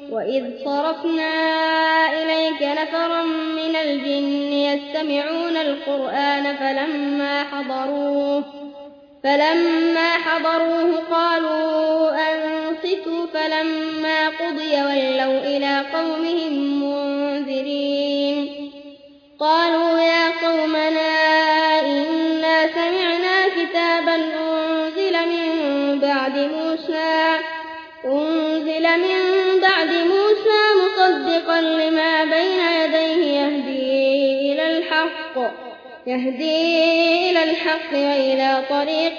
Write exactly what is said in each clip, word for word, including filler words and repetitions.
وإذ صرفنا إليك نفرا من الجن يستمعون القرآن فلما حضروه فلما حضروه قالوا أنصتوا فلما قضي ولوا إلى قومهم منذرين قالوا يا قومنا إنا سمعنا كتابا أنزل من بعد موسى أنزل من بعد موسى مصدقا لما بين يديه يهدي إلى الحق يهدي إلى الحق وإلى طريق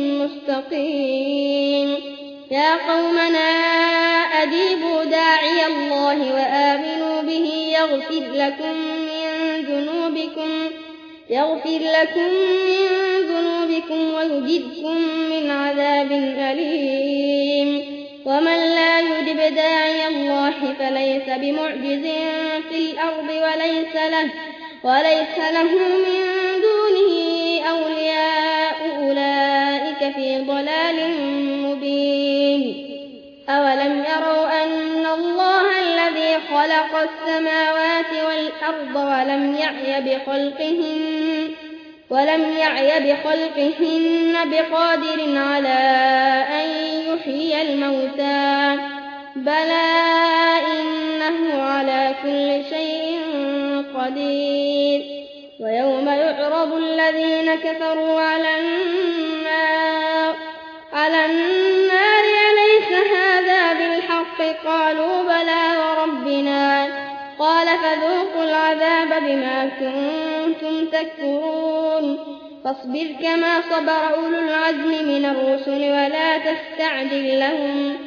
مستقيم يا قومنا أجيبوا داعي الله وآمنوا به يغفر لكم من ذنوبكم يغفر لكم من ذنوبكم ويجركم من عذاب أليم ومن لا يجب داعي الله فليس بمعجز في الأرض وليس له وليس له من دونه أولياء أولئك في ضلال مبين أولم يروا أن الله الذي خلق السماوات والأرض ولم يعي بخلقهن ولم يعي بخلقهن بقادر على أن يحيي الموتى بلى إنه على كل شيء قدير ويوم يعرض الذين كفروا على النار على النار أليس هذا بالحق قالوا بلى وربنا قال فذوقوا العذاب بما كنتم تكفرون فاصبر كما صبر أولو العزم من الرسل ولا تستعجل لهم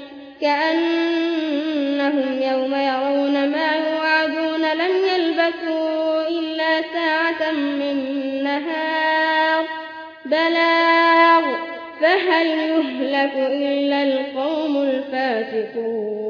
كأنهم يوم يرون ما يوعدون لم يلبثوا إلا ساعة من نهار بلاغ فهل يهلك إلا القوم الفاسقون.